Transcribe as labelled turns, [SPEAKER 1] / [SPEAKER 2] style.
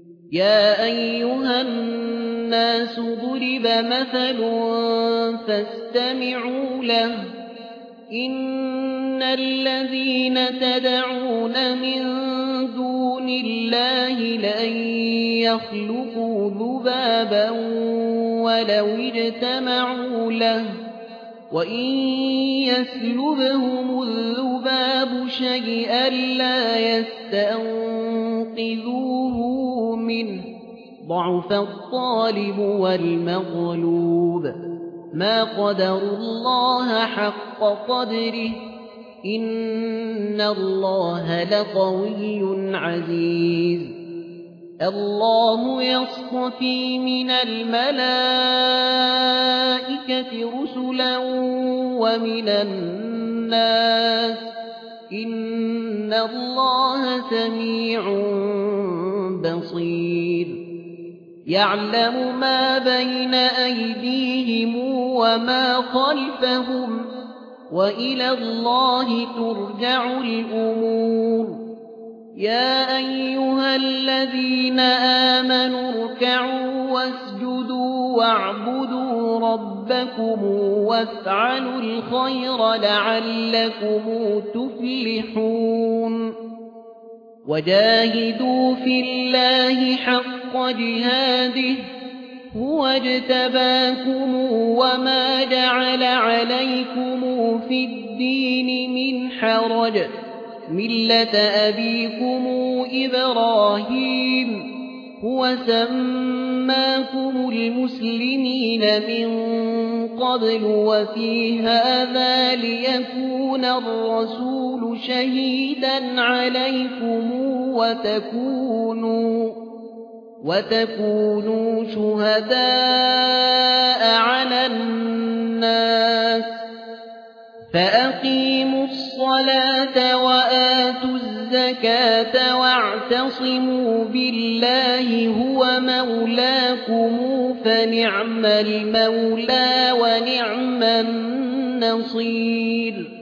[SPEAKER 1] يا أيها الناس ضرب مثل فاستمعوا له إن الذين تدعون من دون الله لن يخلقوا ذبابا ولو اجتمعوا له وإن يسلبهم الذباب شيئا لا يستنقذوه منه ضعف الطالب والمغلوب ما قدروا الله حق قدره إن الله لقوي عزيز الله يصطفي من الملائكة رسلا ومن الناس إن الله سميع بصير يعلم ما بين أيديهم وما خلفهم وإلى الله ترجع الأمور يا أيها الذين آمنوا اركعوا واسجدوا واعبدوا ربكم وافعلوا الخير لعلكم تفلحون وجاهدوا في الله حق جهاده هو اجتباكم وما جعل عليكم في الدين من حرج ملة أبيكم إبراهيم هو سماكم المسلمين من قبل وفي هذا ليكون الرسول شهيدا عليكم وتكونوا شهداء على الناس فأقيموا الصلاة وآتوا الزكاة واعتصموا بالله هو مولاكم فنعم المولى ونعم النصير